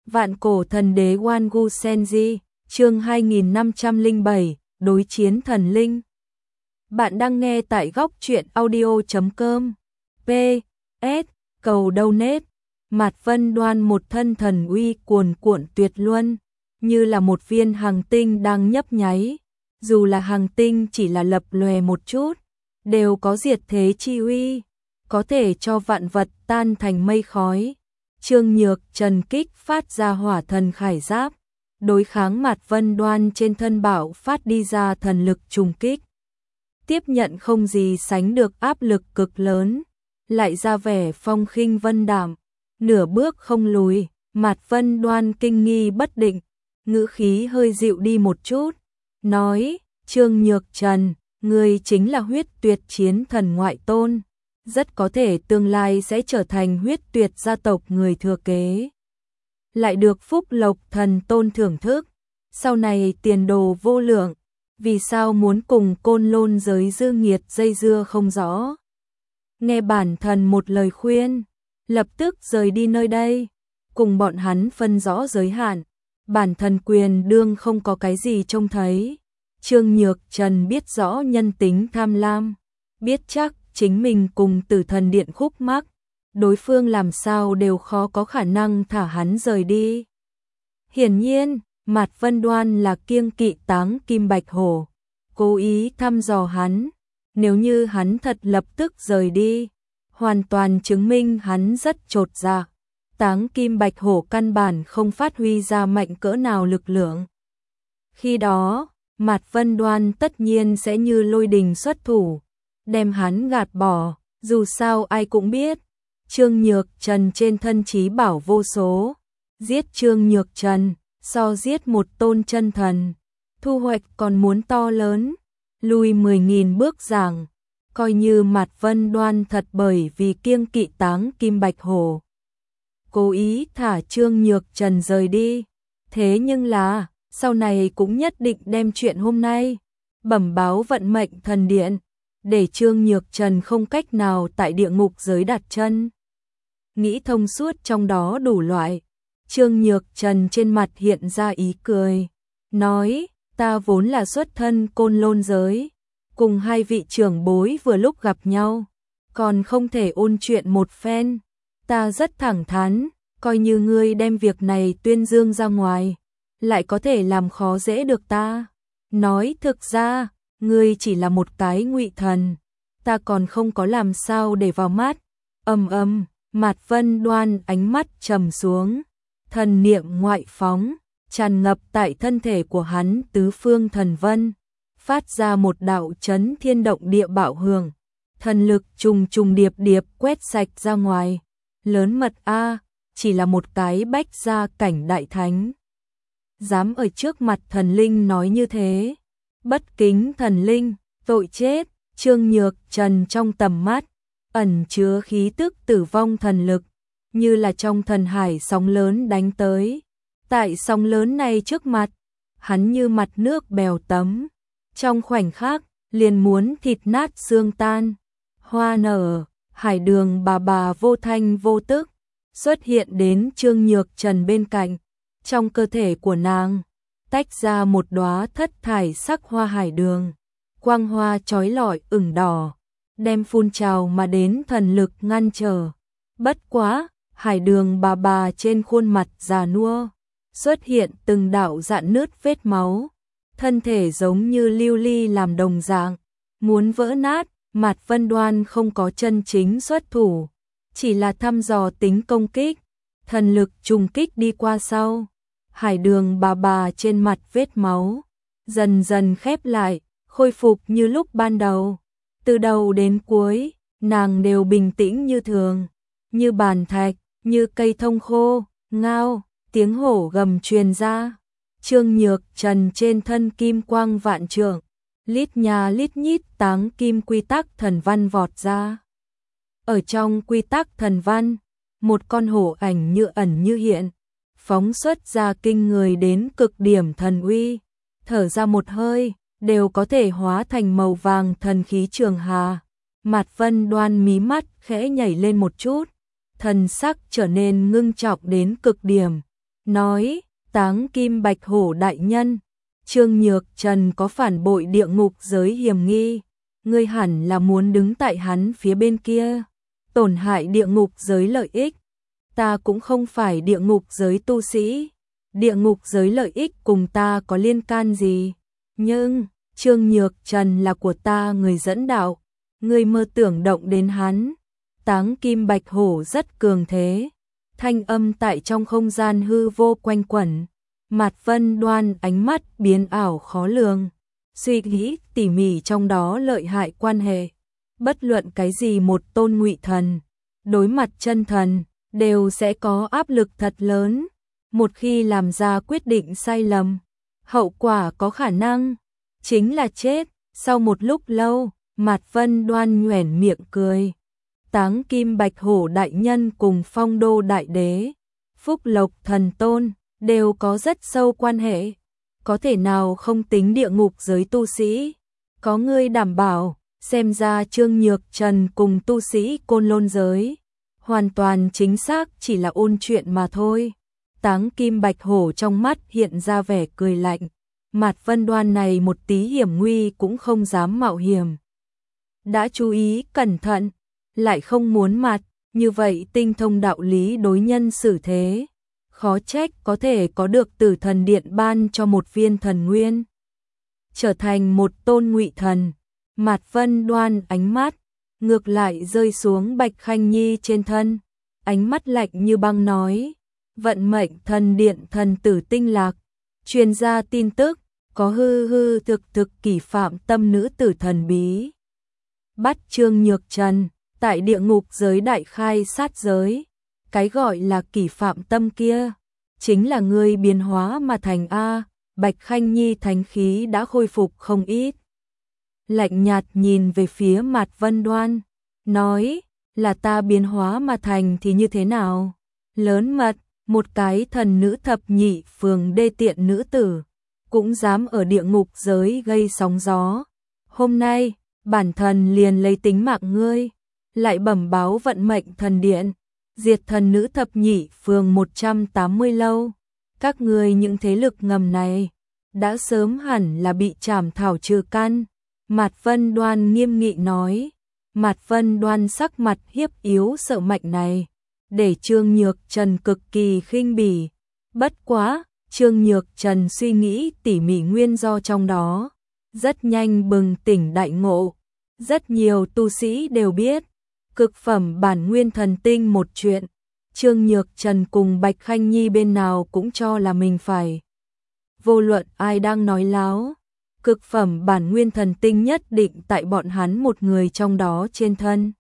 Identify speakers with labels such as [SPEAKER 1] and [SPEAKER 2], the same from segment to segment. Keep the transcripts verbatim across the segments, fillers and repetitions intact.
[SPEAKER 1] Vạn cổ thần đế Wangu Senji, chương hai nghìn năm trăm lẻ bảy, đối chiến thần linh. Bạn đang nghe tại góc truyện audio chấm com. P S cầu donate. Mạt Vân Đoan một thân thần uy cuồn cuộn tuyệt luân, như là một viên hành tinh đang nhấp nháy. Dù là hành tinh chỉ là lập lòe một chút, đều có diệt thế chi uy, có thể cho vạn vật tan thành mây khói. Trương Nhược Trần kích phát ra hỏa thần khải giáp, đối kháng Mạt Vân Đoan trên thân bạo phát đi ra thần lực trùng kích. Tiếp nhận không gì sánh được áp lực cực lớn, lại ra vẻ phong khinh vân đạm, nửa bước không lùi. Mạt Vân Đoan kinh nghi bất định, ngữ khí hơi dịu đi một chút, nói: Trương Nhược Trần, ngươi chính là huyết tuyệt chiến thần ngoại tôn, rất có thể tương lai sẽ trở thành huyết tuyệt gia tộc người thừa kế, lại được phúc lộc thần tôn thưởng thức, sau này tiền đồ vô lượng, vì sao muốn cùng côn lôn giới dư nghiệt dây dưa không rõ. Nghe bản thần một lời khuyên, lập tức rời đi nơi đây, cùng bọn hắn phân rõ giới hạn, bản thần quyền đương không có cái gì trông thấy. Trương Nhược Trần biết rõ nhân tính tham lam, biết chắc chính mình cùng Tử Thần Điện khúc mắc, đối phương làm sao đều khó có khả năng thả hắn rời đi. Hiển nhiên, Mạt Vân Đoan là kiêng kỵ Táng Kim Bạch Hổ, cố ý thăm dò hắn, nếu như hắn thật lập tức rời đi, hoàn toàn chứng minh hắn rất chột dạ. Táng Kim Bạch Hổ căn bản không phát huy ra mạnh cỡ nào lực lượng. Khi đó, Mạt Vân Đoan tất nhiên sẽ như lôi đình xuất thủ, đem hắn gạt bỏ. Dù sao ai cũng biết, Trương Nhược Trần trên thân chí bảo vô số, giết Trương Nhược Trần so giết một tôn chân thần, thu hoạch còn muốn to lớn. Lùi mười nghìn bước giảng, coi như Mạt Vân Đoan thật bởi vì kiêng kỵ Táng Kim Bạch Hổ, cố ý thả Trương Nhược Trần rời đi, thế nhưng là sau này cũng nhất định đem chuyện hôm nay bẩm báo vận mệnh thần điện, để Trương Nhược Trần không cách nào tại địa ngục giới đặt chân. Nghĩ thông suốt trong đó đủ loại, Trương Nhược Trần trên mặt hiện ra ý cười, nói: ta vốn là xuất thân côn lôn giới, cùng hai vị trưởng bối vừa lúc gặp nhau, còn không thể ôn chuyện một phen. Ta rất thẳng thắn, coi như ngươi đem việc này tuyên dương ra ngoài, lại có thể làm khó dễ được ta. Nói thực ra, ngươi chỉ là một cái ngụy thần, ta còn không có làm sao để vào mắt. Ầm ầm, Mạt Vân Đoan ánh mắt trầm xuống, thần niệm ngoại phóng, tràn ngập tại thân thể của hắn tứ phương thần vân, phát ra một đạo chấn thiên động địa bạo hưởng, thần lực trùng trùng điệp điệp quét sạch ra ngoài. Lớn mật a, chỉ là một cái bách gia cảnh đại thánh, dám ở trước mặt thần linh nói như thế, bất kính thần linh, tội chết. Trương Nhược Trần trong tầm mắt ẩn chứa khí tức tử vong thần lực, như là trong thần hải sóng lớn đánh tới. Tại sóng lớn này trước mặt, hắn như mặt nước bèo tấm, trong khoảnh khắc liền muốn thịt nát xương tan. Hoa nở, Hải Đường bà bà vô thanh vô tức xuất hiện đến Trương Nhược Trần bên cạnh, trong cơ thể của nàng tách ra một đóa thất thải sắc hoa hải đường, quang hoa chói lọi ửng đỏ, đem phun trào mà đến thần lực ngăn trở. Bất quá, Hải Đường bà bà trên khuôn mặt già nua xuất hiện từng đạo rạn nứt vết máu, thân thể giống như lưu ly làm đồng dạng, muốn vỡ nát. Mạt Vân Đoan không có chân chính xuất thủ, chỉ là thăm dò tính công kích, thần lực trùng kích đi qua sau. Hải Đường bà bà trên mặt vết máu dần dần khép lại, khôi phục như lúc ban đầu. Từ đầu đến cuối, nàng đều bình tĩnh như thường, như bàn thạch, như cây thông khô. Ngao, tiếng hổ gầm truyền ra. Trương Nhược Trần trên thân kim quang vạn trượng, lít nhà lít nhít táng kim quy tắc thần văn vọt ra. Ở trong quy tắc thần văn, một con hổ ảnh như ẩn như hiện, phóng xuất ra kinh người đến cực điểm thần uy, thở ra một hơi, đều có thể hóa thành màu vàng thần khí trường hà. Mạt Vân Đoan mí mắt khẽ nhảy lên một chút, thần sắc trở nên ngưng trọng đến cực điểm, nói, Táng Kim Bạch Hổ đại nhân, Trương Nhược Trần có phản bội địa ngục giới hiểm nghi, ngươi hẳn là muốn đứng tại hắn phía bên kia, tổn hại địa ngục giới lợi ích. Ta cũng không phải địa ngục giới tu sĩ, địa ngục giới lợi ích cùng ta có liên can gì, nhưng Trương Nhược Trần là của ta người dẫn đạo, ngươi mơ tưởng động đến hắn. Táng Kim Bạch Hổ rất cường thế, thanh âm tại trong không gian hư vô quanh quẩn. Mạt Vân Đoan ánh mắt biến ảo khó lường, suy nghĩ tỉ mỉ trong đó lợi hại quan hệ. Bất luận cái gì một tôn ngụy thần, đối mặt chân thần, đều sẽ có áp lực thật lớn. Một khi làm ra quyết định sai lầm, hậu quả có khả năng chính là chết. Sau một lúc lâu, Mạt Vân Đoan nhoẻn miệng cười. Táng Kim Bạch Hổ đại nhân cùng Phong Đô đại đế, Phúc Lộc thần tôn đều có rất sâu quan hệ, có thể nào không tính địa ngục giới tu sĩ? Có ngươi đảm bảo, xem ra Trương Nhược Trần cùng tu sĩ Côn Lôn giới hoàn toàn chính xác chỉ là ôn chuyện mà thôi. Táng Kim Bạch Hổ trong mắt hiện ra vẻ cười lạnh. Mạt Vân Đoan này một tí hiểm nguy cũng không dám mạo hiểm. Đã chú ý cẩn thận, lại không muốn mặt, như vậy tinh thông đạo lý đối nhân xử thế. Khó trách có thể có được Tử Thần Điện ban cho một viên thần nguyên, trở thành một tôn ngụy thần. Mạt Vân Đoan ánh mắt ngược lại rơi xuống Bạch Khanh Nhi trên thân, ánh mắt lạnh như băng nói, vận mệnh thần điện thần tử tinh lạc, truyền ra tin tức, có hư hư thực thực kỷ phạm tâm nữ tử thần bí. Bắt Trương Nhược Trần, tại địa ngục giới đại khai sát giới, cái gọi là kỷ phạm tâm kia, chính là ngươi biến hóa mà thành A. Bạch Khanh Nhi thánh khí đã khôi phục không ít. Lạnh nhạt nhìn về phía Mạt Vân Đoan, nói, là ta biến hóa mà thành thì như thế nào? Lớn mật, một cái thần nữ thập nhị phường đê tiện nữ tử, cũng dám ở địa ngục giới gây sóng gió. Hôm nay, bản thần liền lấy tính mạng ngươi, lại bẩm báo vận mệnh thần điện, diệt thần nữ thập nhị phường một trăm tám mươi lâu. Các ngươi những thế lực ngầm này, đã sớm hẳn là bị trảm thảo trừ căn. Mạt Vân Đoan nghiêm nghị nói. Mạt Vân Đoan sắc mặt hiếp yếu sợ mạnh này, để Trương Nhược Trần cực kỳ khinh bỉ. Bất quá, Trương Nhược Trần suy nghĩ tỉ mỉ nguyên do trong đó, rất nhanh bừng tỉnh đại ngộ. Rất nhiều tu sĩ đều biết, cực phẩm bản nguyên thần tinh một chuyện, Trương Nhược Trần cùng Bạch Khanh Nhi bên nào cũng cho là mình phải. Vô luận ai đang nói láo, cực phẩm bản nguyên thần tinh nhất định tại bọn hắn một người trong đó trên thân.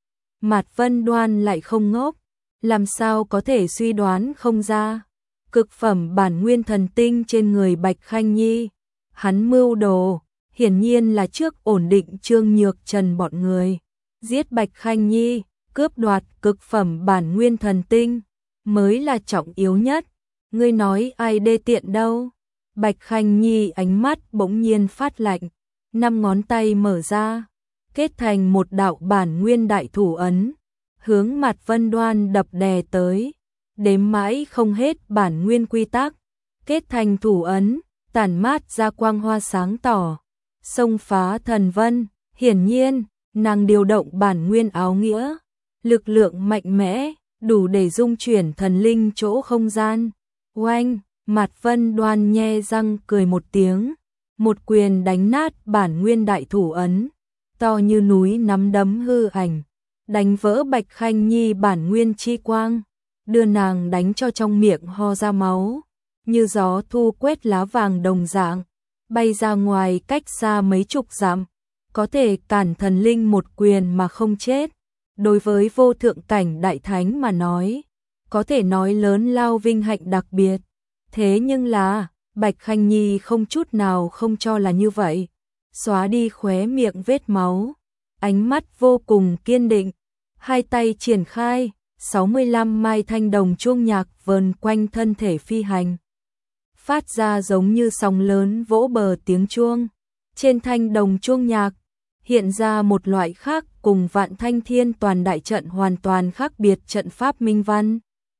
[SPEAKER 1] Mạt Vân Đoan lại không ngốc, làm sao có thể suy đoán không ra. Cực phẩm bản nguyên thần tinh trên người Bạch Khanh Nhi, hắn mưu đồ, hiển nhiên là trước ổn định Trương Nhược Trần bọn người, giết Bạch Khanh Nhi, cướp đoạt cực phẩm bản nguyên thần tinh, mới là trọng yếu nhất. Ngươi nói ai đê tiện đâu? Bạch Khanh Nhi ánh mắt bỗng nhiên phát lạnh, năm ngón tay mở ra, kết thành một đạo bản nguyên đại thủ ấn, hướng Mạt Vân Đoan đập đè tới, đếm mãi không hết bản nguyên quy tắc, kết thành thủ ấn, tản mát ra quang hoa sáng tỏ, xông phá thần vân. Hiển nhiên, nàng điều động bản nguyên áo nghĩa, lực lượng mạnh mẽ, đủ để dung chuyển thần linh chỗ không gian. Oanh! Mạt Vân Đoan nhe răng cười một tiếng, một quyền đánh nát bản nguyên đại thủ ấn, to như núi nắm đấm hư ảnh, đánh vỡ Bạch Khanh Nhi bản nguyên chi quang, đưa nàng đánh cho trong miệng ho ra máu, như gió thu quét lá vàng đồng dạng, bay ra ngoài cách xa mấy chục dặm, có thể cản thần linh một quyền mà không chết. Đối với vô thượng cảnh đại thánh mà nói, có thể nói lớn lao vinh hạnh đặc biệt. Thế nhưng là, Bạch Khanh Nhi không chút nào không cho là như vậy, xóa đi khóe miệng vết máu, ánh mắt vô cùng kiên định, hai tay triển khai, sáu mươi lăm mai thanh đồng chuông nhạc vờn quanh thân thể phi hành, phát ra giống như sóng lớn vỗ bờ tiếng chuông. Trên thanh đồng chuông nhạc, hiện ra một loại khác cùng Vạn Thanh Thiên Toàn đại trận hoàn toàn khác biệt trận pháp minh văn.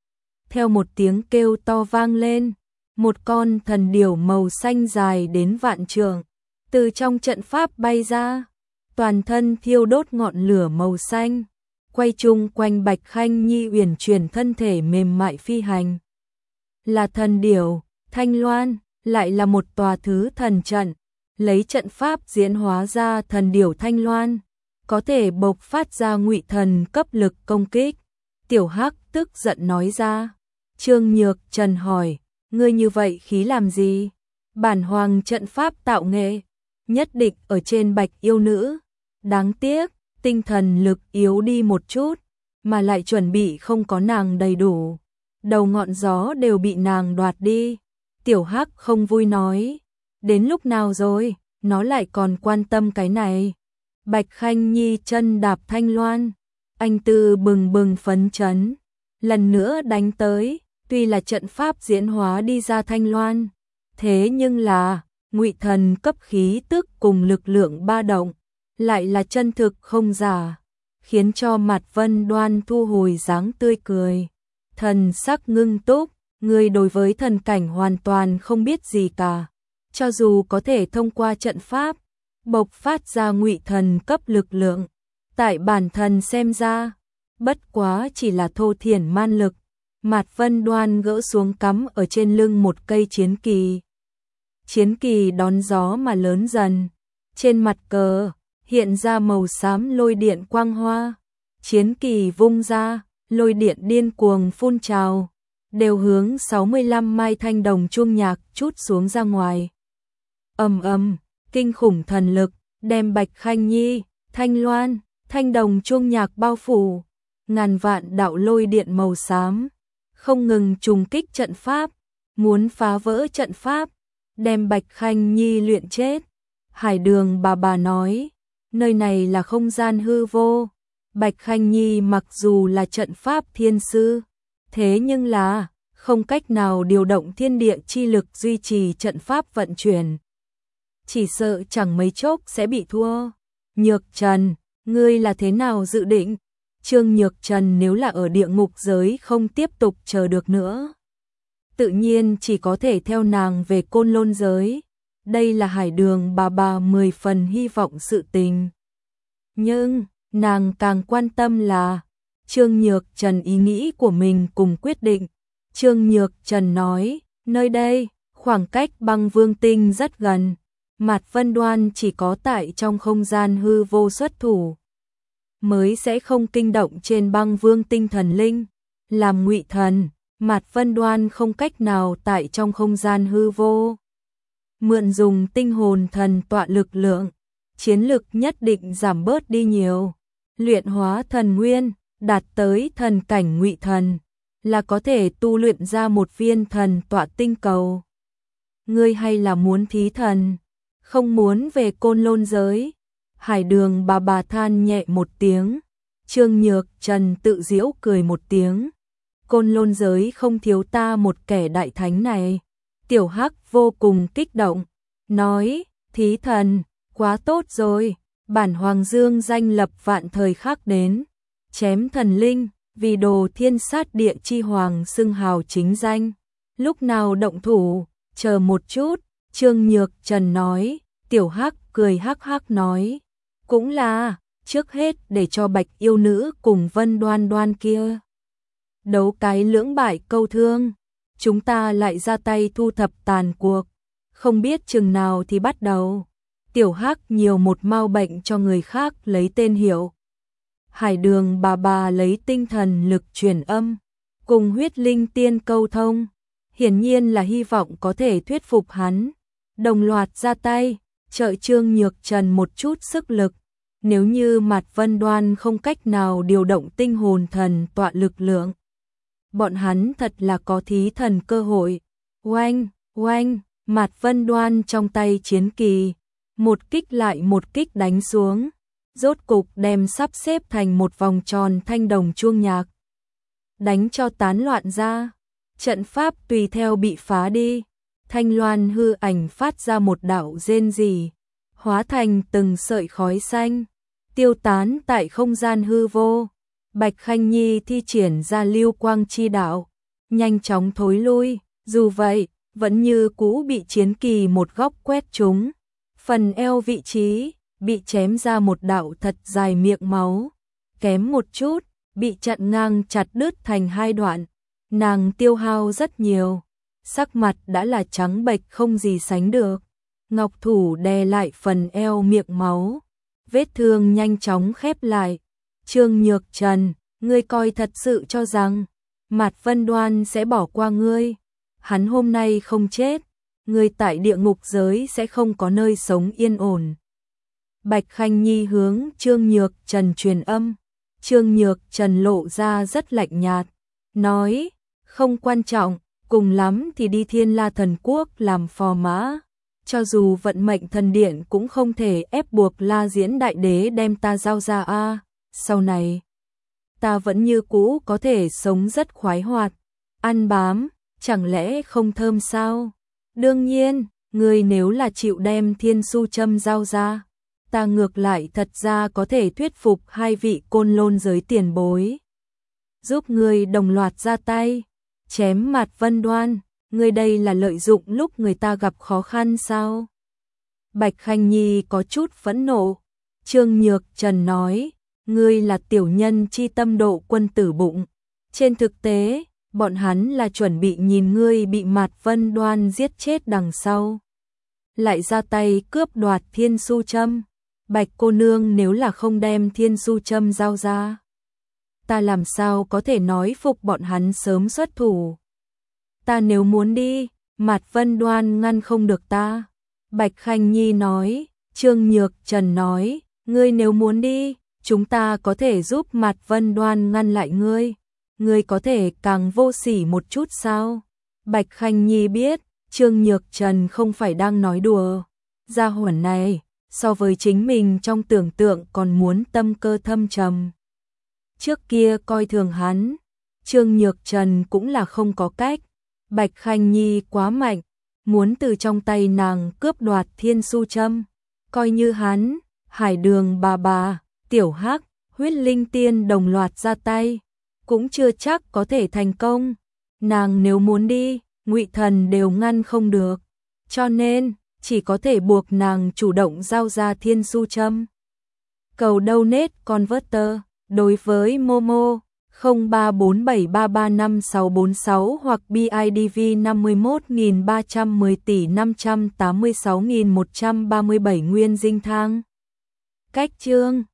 [SPEAKER 1] theo một tiếng kêu to vang lên, một con thần điểu màu xanh dài đến vạn trượng, từ trong trận pháp bay ra, toàn thân thiêu đốt ngọn lửa màu xanh, quay chung quanh Bạch Khanh Nhi uyển chuyển thân thể mềm mại phi hành. Là thần điểu, Thanh Loan, lại là một tòa thứ thần trận, lấy trận pháp diễn hóa ra thần điểu Thanh Loan, có thể bộc phát ra ngụy thần cấp lực công kích. Tiểu Hắc tức giận nói ra. Trương Nhược Trần hỏi, ngươi như vậy khí làm gì? Bản hoàng trận pháp tạo nghệ, nhất định ở trên Bạch yêu nữ. Đáng tiếc, tinh thần lực yếu đi một chút, mà lại chuẩn bị không có nàng đầy đủ. Đầu ngọn gió đều bị nàng đoạt đi. Tiểu Hắc không vui nói, đến lúc nào rồi, nó lại còn quan tâm cái này. Bạch Khanh Nhi chân đạp Thanh Loan, anh tư bừng bừng phấn chấn, lần nữa đánh tới, tuy là trận pháp diễn hóa đi ra Thanh Loan, thế nhưng là ngụy thần cấp khí tức cùng lực lượng ba động, lại là chân thực không giả, khiến cho mặt Vân Đoan thu hồi dáng tươi cười, thần sắc ngưng túc, người đối với thần cảnh hoàn toàn không biết gì cả, cho dù có thể thông qua trận pháp bộc phát ra ngụy thần cấp lực lượng, tại bản thân xem ra, bất quá chỉ là thô thiển man lực. Mạt Vân Đoan gỡ xuống cắm ở trên lưng một cây chiến kỳ. Chiến kỳ đón gió mà lớn dần, trên mặt cờ hiện ra màu xám lôi điện quang hoa. Chiến kỳ vung ra, lôi điện điên cuồng phun trào, đều hướng sáu mươi lăm mai thanh đồng chuông nhạc trút xuống ra ngoài. Ầm ầm, kinh khủng thần lực đem Bạch Khanh Nhi, Thanh Loan, thanh đồng chuông nhạc bao phủ, ngàn vạn đạo lôi điện màu xám không ngừng trùng kích trận pháp, muốn phá vỡ trận pháp, đem Bạch Khanh Nhi luyện chết. Hải Đường bà bà nói, nơi này là không gian hư vô. Bạch Khanh Nhi mặc dù là trận pháp thiên sư, thế nhưng là không cách nào điều động thiên địa chi lực duy trì trận pháp vận chuyển. Chỉ sợ chẳng mấy chốc sẽ bị thua. Nhược Trần, ngươi là thế nào dự định? Trương Nhược Trần nếu là ở địa ngục giới không tiếp tục chờ được nữa, tự nhiên chỉ có thể theo nàng về Côn Lôn giới. Đây là Hải Đường bà bà mười phần hy vọng sự tình. Nhưng, nàng càng quan tâm là Trương Nhược Trần ý nghĩ của mình cùng quyết định. Trương Nhược Trần nói, nơi đây, khoảng cách băng vương tinh rất gần. Mạt Vân Đoan chỉ có tại trong không gian hư vô xuất thủ, mới sẽ không kinh động trên băng vương tinh thần linh. Làm ngụy thần, Mạt Vân Đoan không cách nào tại trong không gian hư vô mượn dùng tinh hồn thần tọa lực lượng, chiến lực nhất định giảm bớt đi nhiều. Luyện hóa thần nguyên, đạt tới thần cảnh ngụy thần, là có thể tu luyện ra một viên thần tọa tinh cầu. Ngươi hay là muốn thí thần, không muốn về Côn Lôn giới? Hải Đường bà bà than nhẹ một tiếng. Trương Nhược Trần tự giễu cười một tiếng. Côn Lôn giới không thiếu ta một kẻ đại thánh này. Tiểu Hắc vô cùng kích động, nói, thí thần, quá tốt rồi, bản hoàng dương danh lập vạn thời khắc đến, chém thần linh, vì đồ thiên sát địa chi hoàng xưng hào chính danh. Lúc nào động thủ, chờ một chút. Trương Nhược Trần nói. Tiểu Hắc cười hắc hắc nói, cũng là, trước hết để cho Bạch yêu nữ cùng Vân Đoan Đoan kia đấu cái lưỡng bại câu thương, chúng ta lại ra tay thu thập tàn cuộc, không biết chừng nào thì bắt đầu. Tiểu Hắc nhiều một mau bệnh cho người khác lấy tên hiệu. Hải Đường bà bà lấy tinh thần lực truyền âm, cùng huyết linh tiên câu thông, hiển nhiên là hy vọng có thể thuyết phục hắn, đồng loạt ra tay, trợ Trương Nhược Trần một chút sức lực. Nếu như Mạt Vân Đoan không cách nào điều động tinh hồn thần tọa lực lượng, bọn hắn thật là có thí thần cơ hội. Oanh, oanh, Mạt Vân Đoan trong tay chiến kỳ, một kích lại một kích đánh xuống, rốt cục đem sắp xếp thành một vòng tròn thanh đồng chuông nhạc, đánh cho tán loạn ra. Trận pháp tùy theo bị phá đi. Thanh Loan hư ảnh phát ra một đạo rên rỉ, hóa thành từng sợi khói xanh, tiêu tán tại không gian hư vô. Bạch Khanh Nhi thi triển ra lưu quang chi đạo, nhanh chóng thối lui, dù vậy, vẫn như cũ bị chiến kỳ một góc quét trúng. Phần eo vị trí, bị chém ra một đạo thật dài miệng máu, kém một chút, bị chặn ngang chặt đứt thành hai đoạn. Nàng tiêu hao rất nhiều, sắc mặt đã là trắng bệch không gì sánh được. Ngọc thủ đè lại phần eo miệng máu, vết thương nhanh chóng khép lại. Trương Nhược Trần, ngươi coi thật sự cho rằng Mạt Vân Đoan sẽ bỏ qua ngươi? Hắn hôm nay không chết, ngươi tại địa ngục giới sẽ không có nơi sống yên ổn. Bạch Khanh Nhi hướng Trương Nhược Trần truyền âm. Trương Nhược Trần lộ ra rất lạnh nhạt, nói, không quan trọng, cùng lắm thì đi Thiên La Thần Quốc làm phò mã. Cho dù vận mệnh thần điện cũng không thể ép buộc La Diễn Đại Đế đem ta giao ra a. Sau này, ta vẫn như cũ có thể sống rất khoái hoạt, ăn bám, chẳng lẽ không thơm sao? Đương nhiên, ngươi nếu là chịu đem Thiên Su Châm giao ra, ta ngược lại thật ra có thể thuyết phục hai vị côn lôn giới tiền bối, giúp ngươi đồng loạt ra tay, chém Mạt Vân Đoan. Ngươi đây là lợi dụng lúc người ta gặp khó khăn sao? Bạch Khanh Nhi có chút phẫn nộ. Trương Nhược Trần nói, ngươi là tiểu nhân chi tâm độ quân tử bụng. Trên thực tế, bọn hắn là chuẩn bị nhìn ngươi bị Mạt Vân Đoan giết chết đằng sau, lại ra tay cướp đoạt Thiên Su Châm. Bạch cô nương nếu là không đem Thiên Su Châm giao ra, ta làm sao có thể nói phục bọn hắn sớm xuất thủ? Ta nếu muốn đi, Mạt Vân Đoan ngăn không được ta. Bạch Khanh Nhi nói. Trương Nhược Trần nói, ngươi nếu muốn đi, chúng ta có thể giúp Mạt Vân Đoan ngăn lại ngươi. Ngươi có thể càng vô sỉ một chút sao? Bạch Khanh Nhi biết, Trương Nhược Trần không phải đang nói đùa. Gia hỏa này, so với chính mình trong tưởng tượng còn muốn tâm cơ thâm trầm. Trước kia coi thường hắn, Trương Nhược Trần cũng là không có cách. Bạch Khanh Nhi quá mạnh, muốn từ trong tay nàng cướp đoạt Thiên Su Châm. Coi như hắn, Hải Đường bà bà, Tiểu Hắc, Huyết Linh Tiên đồng loạt ra tay, cũng chưa chắc có thể thành công. Nàng nếu muốn đi, Ngụy Thần đều ngăn không được, cho nên chỉ có thể buộc nàng chủ động giao ra Thiên Su Châm. Cầu donate converter đối với Momo không ba bốn bảy ba ba năm sáu bốn sáu hoặc bê i đê vê năm mươi mốt nghìn ba trăm mười tỷ năm trăm tám mươi sáu nghìn một trăm ba mươi bảy nguyên dinh thang. Cách chương